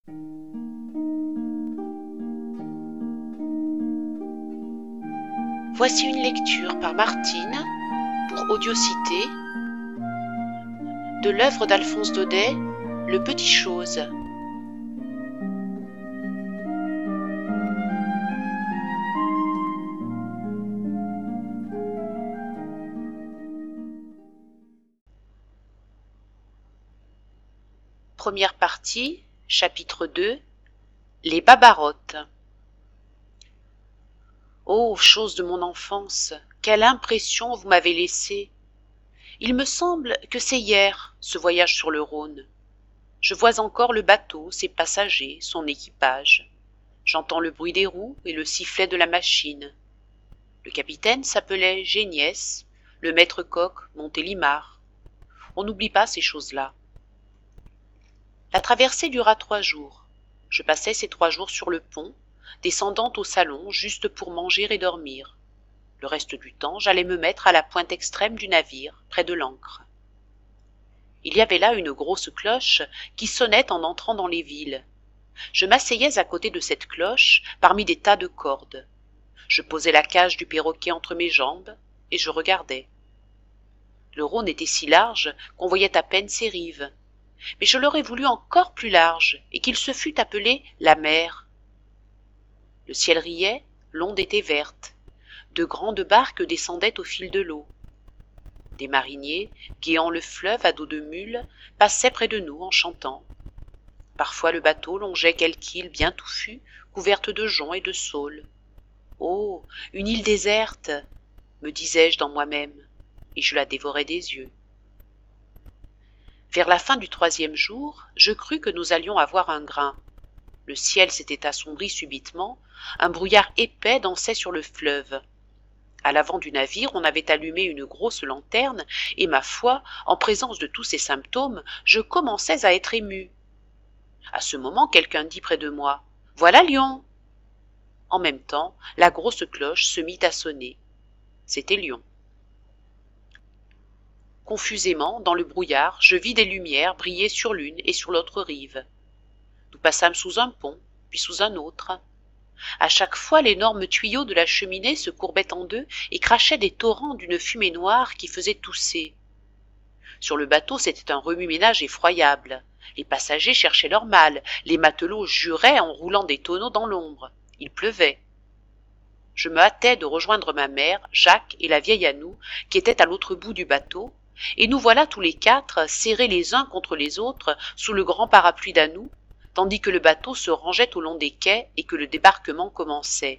Voici une lecture par Martine pour Audiocité de l'œuvre d'Alphonse Daudet, Le Petit Chose. Première partie, chapitre 2, Les Babarottes. Ô chose de mon enfance, quelle impression vous m'avez laissée! Il me semble que c'est hier, ce voyage sur le Rhône. Je vois encore le bateau, ses passagers, son équipage. J'entends le bruit des roues et le sifflet de la machine. Le capitaine s'appelait Géniès, le maître-coq Montélimar. On n'oublie pas ces choses-là. La traversée dura 3 jours. Je passais ces 3 jours sur le pont, descendant au salon juste pour manger et dormir. Le reste du temps, j'allais me mettre à la pointe extrême du navire, près de l'ancre. Il y avait là une grosse cloche qui sonnait en entrant dans les villes. Je m'asseyais à côté de cette cloche, parmi des tas de cordes. Je posais la cage du perroquet entre mes jambes, et je regardais. Le Rhône était si large qu'on voyait à peine ses rives. Mais je l'aurais voulu encore plus large, et qu'il se fût appelé la mer. Le ciel riait, l'onde était verte. De grandes barques descendaient au fil de l'eau. Des mariniers, guéant le fleuve à dos de mule, passaient près de nous en chantant. Parfois le bateau longeait quelque île bien touffue, couverte de joncs et de saules. Oh, une île déserte, me disais-je dans moi-même, et je la dévorais des yeux. Vers la fin du 3e jour, je crus que nous allions avoir un grain. Le ciel s'était assombri subitement, un brouillard épais dansait sur le fleuve. À l'avant du navire, on avait allumé une grosse lanterne, et ma foi, en présence de tous ces symptômes, je commençais à être ému. À ce moment, quelqu'un dit près de moi « Voilà Lyon !» En même temps, la grosse cloche se mit à sonner. C'était Lyon. Confusément, dans le brouillard, je vis des lumières briller sur l'une et sur l'autre rive. Nous passâmes sous un pont, puis sous un autre. À chaque fois, l'énorme tuyau de la cheminée se courbait en deux et crachait des torrents d'une fumée noire qui faisait tousser. Sur le bateau, c'était un remue-ménage effroyable. Les passagers cherchaient leur mal, les matelots juraient en roulant des tonneaux dans l'ombre. Il pleuvait. Je me hâtais de rejoindre ma mère, Jacques et la vieille Anou, qui étaient à l'autre bout du bateau, et nous voilà tous les 4 serrés les uns contre les autres sous le grand parapluie d'Anou, tandis que le bateau se rangeait au long des quais et que le débarquement commençait.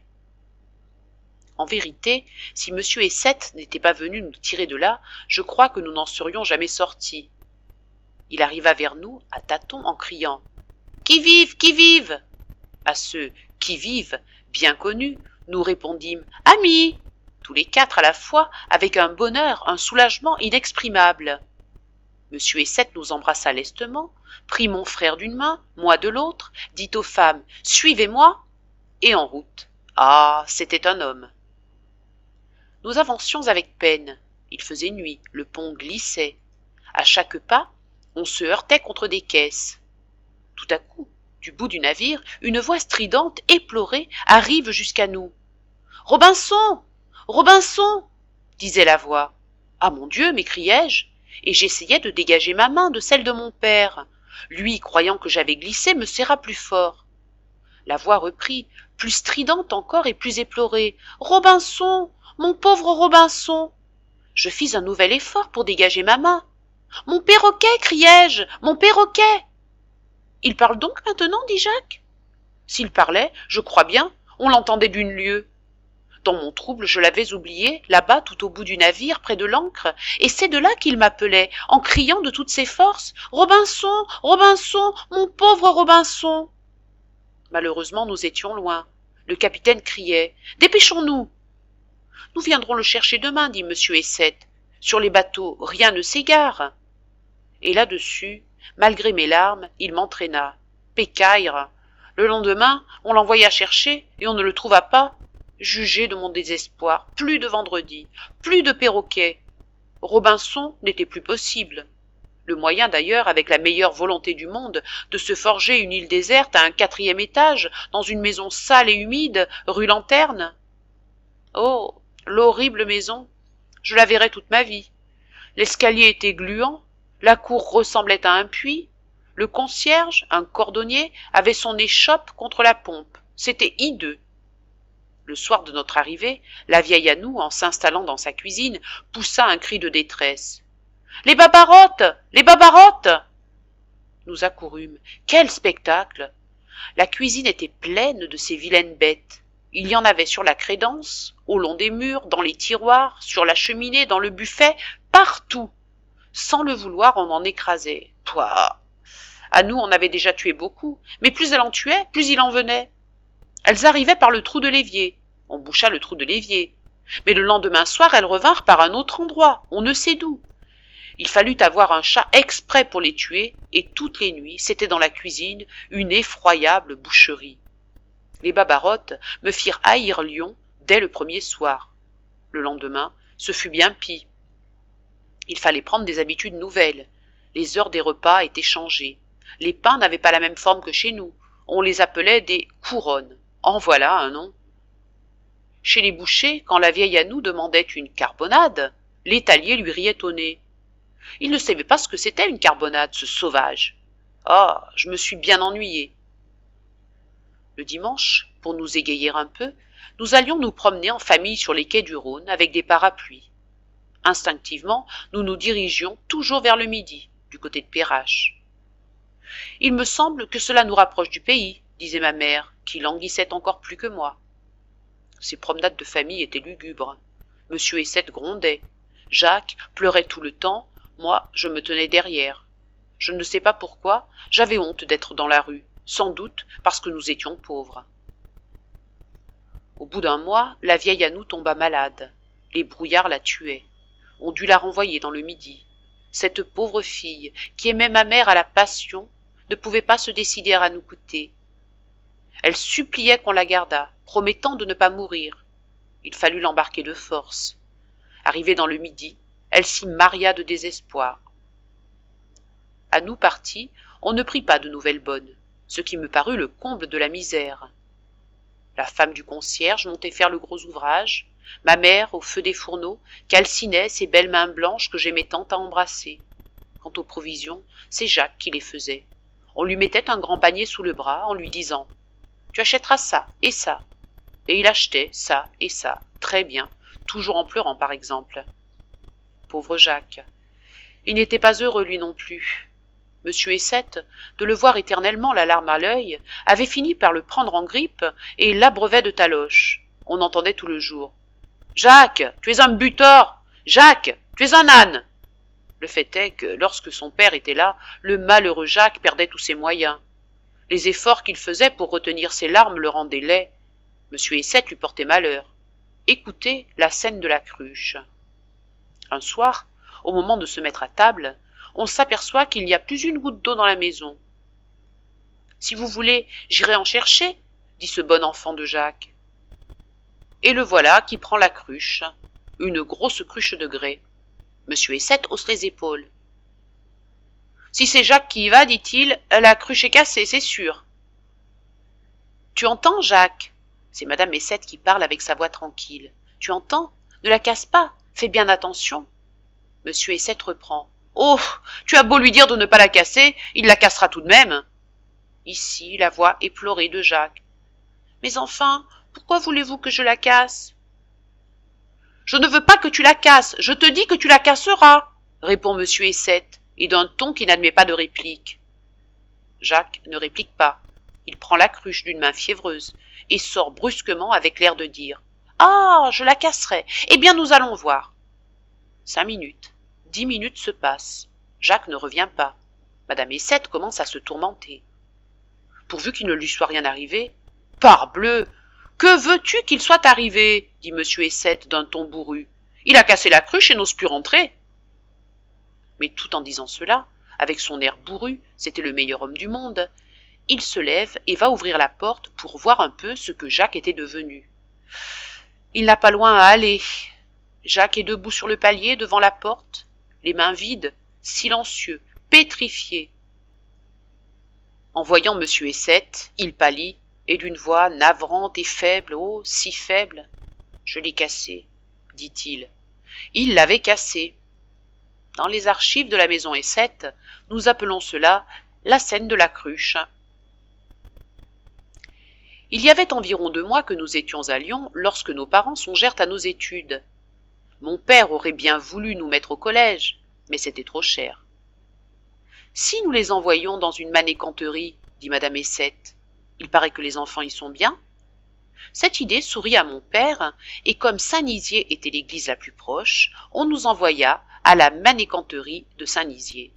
En vérité, si M. Essette n'était pas venu nous tirer de là, je crois que nous n'en serions jamais sortis. Il arriva vers nous, à tâtons, en criant « Qui vive, qui vive ?» À ce « qui vive » bien connu, nous répondîmes « Amis !» tous les 4 à la fois, avec un bonheur, un soulagement inexprimable. M. Essette nous embrassa lestement, prit mon frère d'une main, moi de l'autre, dit aux femmes « Suivez-moi !» et en route. Ah, c'était un homme. Nous avancions avec peine. Il faisait nuit, le pont glissait. À chaque pas, on se heurtait contre des caisses. Tout à coup, du bout du navire, une voix stridente, éplorée, arrive jusqu'à nous. « Robinson ! Robinson !» disait la voix. « Ah mon Dieu !» m'écriai-je, et j'essayai de dégager ma main de celle de mon père. Lui, croyant que j'avais glissé, me serra plus fort. La voix reprit, plus stridente encore et plus éplorée. « Robinson ! Mon pauvre Robinson !» Je fis un nouvel effort pour dégager ma main. « Mon perroquet !» criai-je. « Mon perroquet !» « Il parle donc maintenant ?» dit Jacques. S'il parlait, je crois bien, on l'entendait d'une lieue. Dans mon trouble, je l'avais oublié, là-bas, tout au bout du navire, près de l'ancre, et c'est de là qu'il m'appelait, en criant de toutes ses forces « Robinson, Robinson, mon pauvre Robinson !» Malheureusement, nous étions loin. Le capitaine criait « Dépêchons-nous !» « Nous viendrons le chercher demain, dit M. Essette. Sur les bateaux, rien ne s'égare. » Et là-dessus, malgré mes larmes, il m'entraîna. Pécaïre! Le lendemain, on l'envoya chercher et on ne le trouva pas. Jugez de mon désespoir, plus de vendredi, plus de perroquet. Robinson n'était plus possible. Le moyen d'ailleurs, avec la meilleure volonté du monde, de se forger une île déserte à un 4e étage, dans une maison sale et humide, rue Lanterne. Oh, l'horrible maison! Je la verrai toute ma vie. L'escalier était gluant, la cour ressemblait à un puits, le concierge, un cordonnier, avait son échoppe contre la pompe. C'était hideux. Le soir de notre arrivée, la vieille Anou, en s'installant dans sa cuisine, poussa un cri de détresse. « Les babarottes! Les babarottes !» Nous accourûmes. Quel spectacle! La cuisine était pleine de ces vilaines bêtes. Il y en avait sur la crédence, au long des murs, dans les tiroirs, sur la cheminée, dans le buffet, partout. Sans le vouloir, on en écrasait. Pouah! Anou en avait déjà tué beaucoup, mais plus elle en tuait, plus il en venait. Elles arrivaient par le trou de l'évier. On boucha le trou de l'évier. Mais le lendemain soir, elles revinrent par un autre endroit, on ne sait d'où. Il fallut avoir un chat exprès pour les tuer, et toutes les nuits, c'était dans la cuisine une effroyable boucherie. Les babarottes me firent haïr Lyon dès le premier soir. Le lendemain, ce fut bien pis. Il fallait prendre des habitudes nouvelles. Les heures des repas étaient changées. Les pains n'avaient pas la même forme que chez nous. On les appelait des couronnes. En voilà un nom. Chez les bouchers, quand la vieille Anou demandait une carbonade, l'étalier lui riait au nez. Il ne savait pas ce que c'était une carbonade, ce sauvage. Ah, je me suis bien ennuyée. Le dimanche, pour nous égayer un peu, nous allions nous promener en famille sur les quais du Rhône avec des parapluies. Instinctivement, nous nous dirigions toujours vers le midi, du côté de Perrache. « Il me semble que cela nous rapproche du pays, » disait ma mère, qui languissait encore plus que moi. Ces promenades de famille étaient lugubres. Monsieur Essette grondait. Jacques pleurait tout le temps. Moi, je me tenais derrière. Je ne sais pas pourquoi, j'avais honte d'être dans la rue, sans doute parce que nous étions pauvres. Au bout d'un mois, la vieille Anou tomba malade. Les brouillards la tuaient. On dut la renvoyer dans le Midi. Cette pauvre fille, qui aimait ma mère à la passion, ne pouvait pas se décider à nous coûter. Elle suppliait qu'on la gardât, promettant de ne pas mourir. Il fallut l'embarquer de force. Arrivée dans le Midi, elle s'y maria de désespoir. À nous partis, on ne prit pas de nouvelles bonnes, ce qui me parut le comble de la misère. La femme du concierge montait faire le gros ouvrage, ma mère, au feu des fourneaux, calcinait ses belles mains blanches que j'aimais tant à embrasser. Quant aux provisions, c'est Jacques qui les faisait. On lui mettait un grand panier sous le bras en lui disant « Tu achèteras ça et ça ». Et il achetait ça et ça, très bien, toujours en pleurant par exemple. Pauvre Jacques. Il n'était pas heureux lui non plus. Monsieur Essette, de le voir éternellement la larme à l'œil, avait fini par le prendre en grippe et l'abreuvait de taloches. On entendait tout le jour. « Jacques, tu es un butor! Jacques, tu es un âne !» Le fait est que, lorsque son père était là, le malheureux Jacques perdait tous ses moyens. Les efforts qu'il faisait pour retenir ses larmes le rendaient laid. Monsieur Essette lui portait malheur. Écoutez la scène de la cruche. Un soir, au moment de se mettre à table, on s'aperçoit qu'il n'y a plus une goutte d'eau dans la maison. « Si vous voulez, j'irai en chercher, » dit ce bon enfant de Jacques. Et le voilà qui prend la cruche, une grosse cruche de grès. Monsieur Essette hausse les épaules. « Si c'est Jacques qui y va, dit-il, la cruche est cassée, c'est sûr. »« Tu entends, Jacques ?» C'est madame Essette qui parle avec sa voix tranquille. « Tu entends? Ne la casse pas, fais bien attention. » Monsieur Essette reprend. « Oh, tu as beau lui dire de ne pas la casser, il la cassera tout de même. » Ici, la voix éplorée de Jacques. « Mais enfin, pourquoi voulez-vous que je la casse ?»« Je ne veux pas que tu la casses, je te dis que tu la casseras, » répond monsieur Essette, et d'un ton qui n'admet pas de réplique. Jacques ne réplique pas. Il prend la cruche d'une main fiévreuse et sort brusquement avec l'air de dire « Ah, je la casserai. Eh bien, nous allons voir. » 5 minutes, 10 minutes se passent. Jacques ne revient pas. Madame Essette commence à se tourmenter. Pourvu qu'il ne lui soit rien arrivé. « Parbleu! Que veux-tu qu'il soit arrivé ?» dit monsieur Essette d'un ton bourru. « Il a cassé la cruche et n'ose plus rentrer. » Mais tout en disant cela, avec son air bourru, c'était le meilleur homme du monde, il se lève et va ouvrir la porte pour voir un peu ce que Jacques était devenu. Il n'a pas loin à aller. Jacques est debout sur le palier devant la porte, les mains vides, silencieux, pétrifié. En voyant M. Essette, il pâlit, et d'une voix navrante et faible, oh, si faible. « Je l'ai cassé, dit-il. Il l'avait cassé. Dans les archives de la maison Essette, nous appelons cela la scène de la cruche. Il y avait environ 2 mois que nous étions à Lyon lorsque nos parents songèrent à nos études. Mon père aurait bien voulu nous mettre au collège, mais c'était trop cher. « Si nous les envoyions dans une manécanterie, dit madame Essette, il paraît que les enfants y sont bien. » Cette idée sourit à mon père, et comme Saint-Nizier était l'église la plus proche, on nous envoya à la manécanterie de Saint-Nizier.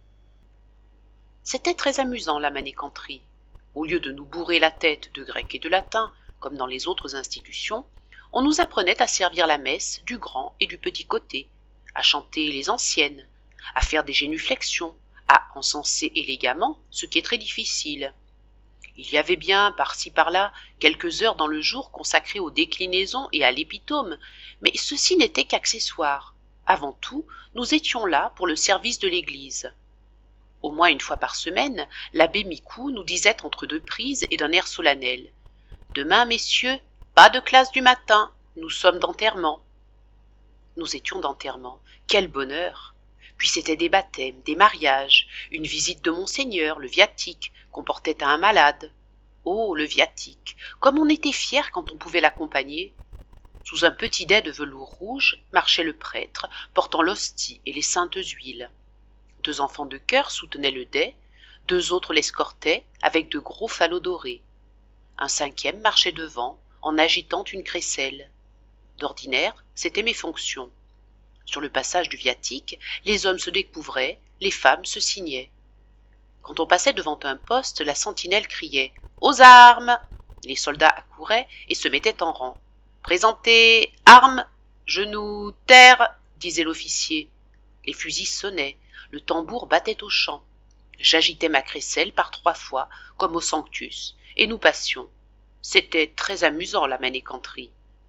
C'était très amusant, la manécanterie. Au lieu de nous bourrer la tête de grec et de latin, comme dans les autres institutions, on nous apprenait à servir la messe du grand et du petit côté, à chanter les anciennes, à faire des génuflexions, à encenser élégamment, ce qui est très difficile. Il y avait bien, par-ci par-là, quelques heures dans le jour consacrées aux déclinaisons et à l'épitome, mais ceci n'était qu'accessoire. Avant tout, nous étions là pour le service de l'Église. Au moins une fois par semaine, l'abbé Micou nous disait entre 2 prises et d'un air solennel « Demain, messieurs, pas de classe du matin, nous sommes d'enterrement. » Nous étions d'enterrement. Quel bonheur! Puis c'étaient des baptêmes, des mariages, une visite de Monseigneur, le viatique, qu'on portait à un malade. Oh, le viatique! Comme on était fiers quand on pouvait l'accompagner! Sous un petit dais de velours rouge marchait le prêtre, portant l'hostie et les saintes huiles. 2 enfants de chœur soutenaient le dais, 2 autres l'escortaient avec de gros falots dorés. Un 5e marchait devant, en agitant une crécelle. D'ordinaire, c'étaient mes fonctions. Sur le passage du viatique, les hommes se découvraient, les femmes se signaient. Quand on passait devant un poste, la sentinelle criait « Aux armes !» Les soldats accouraient et se mettaient en rang. « Présentez, armes, genoux, terre !» disait l'officier. Les fusils sonnaient, le tambour battait au champ. J'agitais ma crécelle par 3 fois, comme au Sanctus, et nous passions. C'était très amusant, la manécanterie.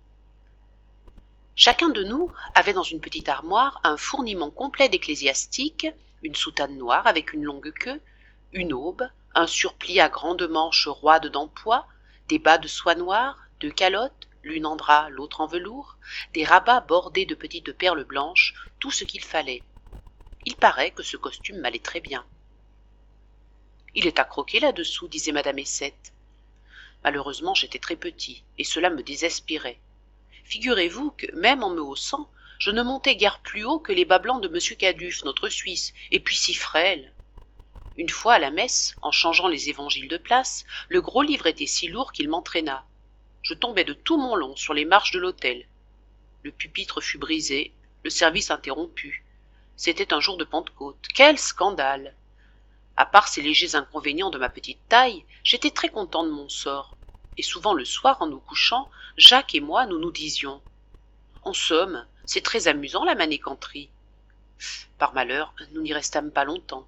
Chacun de nous avait dans une petite armoire un fourniment complet d'ecclésiastique, une soutane noire avec une longue queue, une aube, un surplis à grandes manches roides d'empois, des bas de soie noire, 2 calottes, l'une en drap, l'autre en velours, des rabats bordés de petites perles blanches, tout ce qu'il fallait. Il paraît que ce costume m'allait très bien. « Il est à croquer là-dessous, disait madame Essette. Malheureusement, j'étais très petit, et cela me désespérait. Figurez-vous que, même en me haussant, je ne montais guère plus haut que les bas blancs de M. Caduff, notre Suisse, et puis si frêle. Une fois à la messe, en changeant les évangiles de place, le gros livre était si lourd qu'il m'entraîna. Je tombais de tout mon long sur les marches de l'autel. Le pupitre fut brisé, le service interrompu. C'était un jour de Pentecôte. Quel scandale! À part ces légers inconvénients de ma petite taille, j'étais très content de mon sort. Et souvent le soir, en nous couchant, Jacques et moi, nous nous disions « En somme, c'est très amusant la manécanterie. » Par malheur, nous n'y restâmes pas longtemps.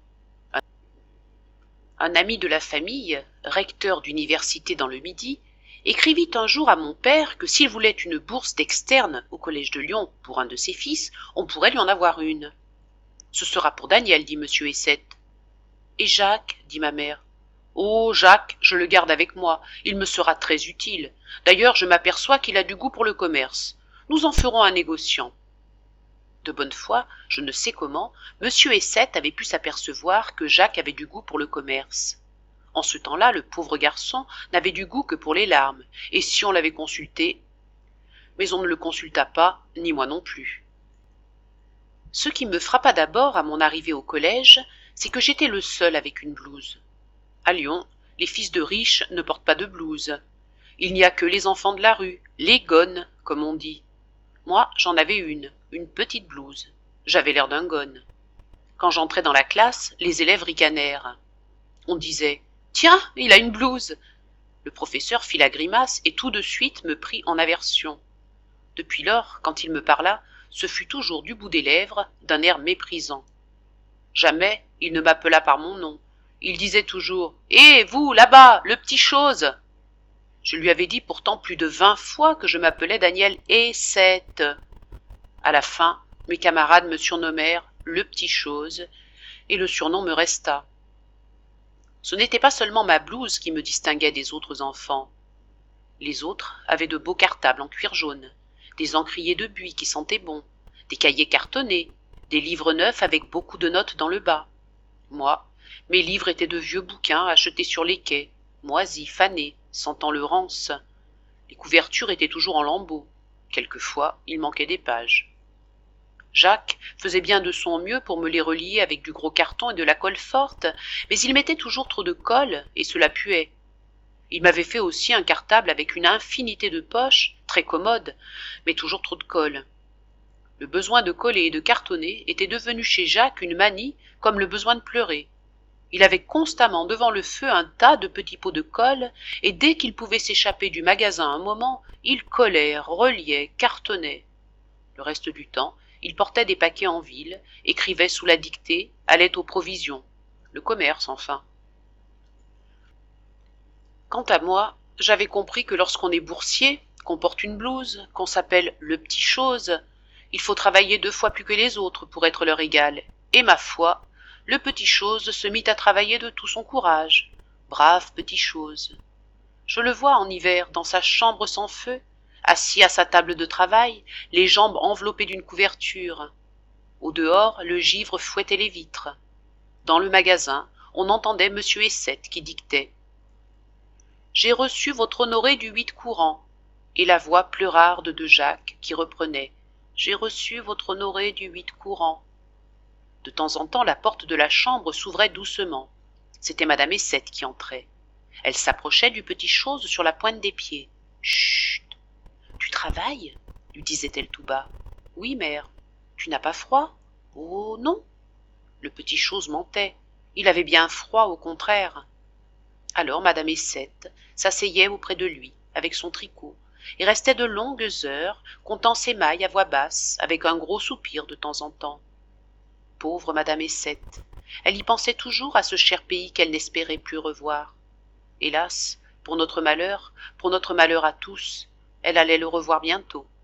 Un ami de la famille, recteur d'université dans le Midi, écrivit un jour à mon père que s'il voulait une bourse d'externe au collège de Lyon pour un de ses fils, on pourrait lui en avoir une. « Ce sera pour Daniel, dit M. Essette. »« Et Jacques, dit ma mère. »« Oh, Jacques, je le garde avec moi, il me sera très utile. D'ailleurs, je m'aperçois qu'il a du goût pour le commerce. Nous en ferons un négociant. » De bonne foi, je ne sais comment, M. Essette avait pu s'apercevoir que Jacques avait du goût pour le commerce. En ce temps-là, le pauvre garçon n'avait du goût que pour les larmes, et si on l'avait consulté... Mais on ne le consulta pas, ni moi non plus. Ce qui me frappa d'abord à mon arrivée au collège, c'est que j'étais le seul avec une blouse. À Lyon, les fils de riches ne portent pas de blouse. Il n'y a que les enfants de la rue, les gones, comme on dit. Moi, j'en avais une petite blouse. J'avais l'air d'un gone. Quand j'entrais dans la classe, les élèves ricanèrent. On disait « Tiens, il a une blouse !» Le professeur fit la grimace et tout de suite me prit en aversion. Depuis lors, quand il me parla, ce fut toujours du bout des lèvres, d'un air méprisant. Jamais il ne m'appela par mon nom. Il disait toujours « Hé, vous, là-bas, le petit chose !» Je lui avais dit pourtant plus de 20 fois que je m'appelais Daniel Essette. À la fin, mes camarades me surnommèrent « le petit chose », et le surnom me resta. Ce n'était pas seulement ma blouse qui me distinguait des autres enfants. Les autres avaient de beaux cartables en cuir jaune, des encriers de buis qui sentaient bon, des cahiers cartonnés, des livres neufs avec beaucoup de notes dans le bas. Moi, mes livres étaient de vieux bouquins achetés sur les quais, moisis, fanés, sentant le rance. Les couvertures étaient toujours en lambeaux. Quelquefois, il manquait des pages. Jacques faisait bien de son mieux pour me les relier avec du gros carton et de la colle forte, mais il mettait toujours trop de colle et cela puait. Il m'avait fait aussi un cartable avec une infinité de poches, très commode, mais toujours trop de colle. Le besoin de coller et de cartonner était devenu chez Jacques une manie comme le besoin de pleurer. Il avait constamment devant le feu un tas de petits pots de colle, et dès qu'il pouvait s'échapper du magasin un moment, il collait, reliait, cartonnait. Le reste du temps, il portait des paquets en ville, écrivait sous la dictée, allait aux provisions. Le commerce, enfin. Quant à moi, j'avais compris que lorsqu'on est boursier, qu'on porte une blouse, qu'on s'appelle le petit chose, il faut travailler 2 fois plus que les autres pour être leur égal. Et ma foi, le petit chose se mit à travailler de tout son courage. Brave petit chose. Je le vois en hiver dans sa chambre sans feu, assis à sa table de travail, les jambes enveloppées d'une couverture. Au dehors, le givre fouettait les vitres. Dans le magasin, on entendait monsieur Essette qui dictait. J'ai reçu votre honoré du 8 courant, et la voix pleurarde de Jacques qui reprenait. J'ai reçu votre honoré du 8 courant. De temps en temps, la porte de la chambre s'ouvrait doucement. C'était madame Essette qui entrait. Elle s'approchait du petit chose sur la pointe des pieds. Chut. Tu travailles lui disait-elle tout bas. Oui, mère. Tu n'as pas froid? Oh, non. Le petit chose mentait. Il avait bien froid, au contraire. Alors madame Essette s'asseyait auprès de lui, avec son tricot, et restait de longues heures, comptant ses mailles à voix basse, avec un gros soupir de temps en temps. Pauvre madame Essette, elle y pensait toujours à ce cher pays qu'elle n'espérait plus revoir. Hélas, pour notre malheur à tous, elle allait le revoir bientôt.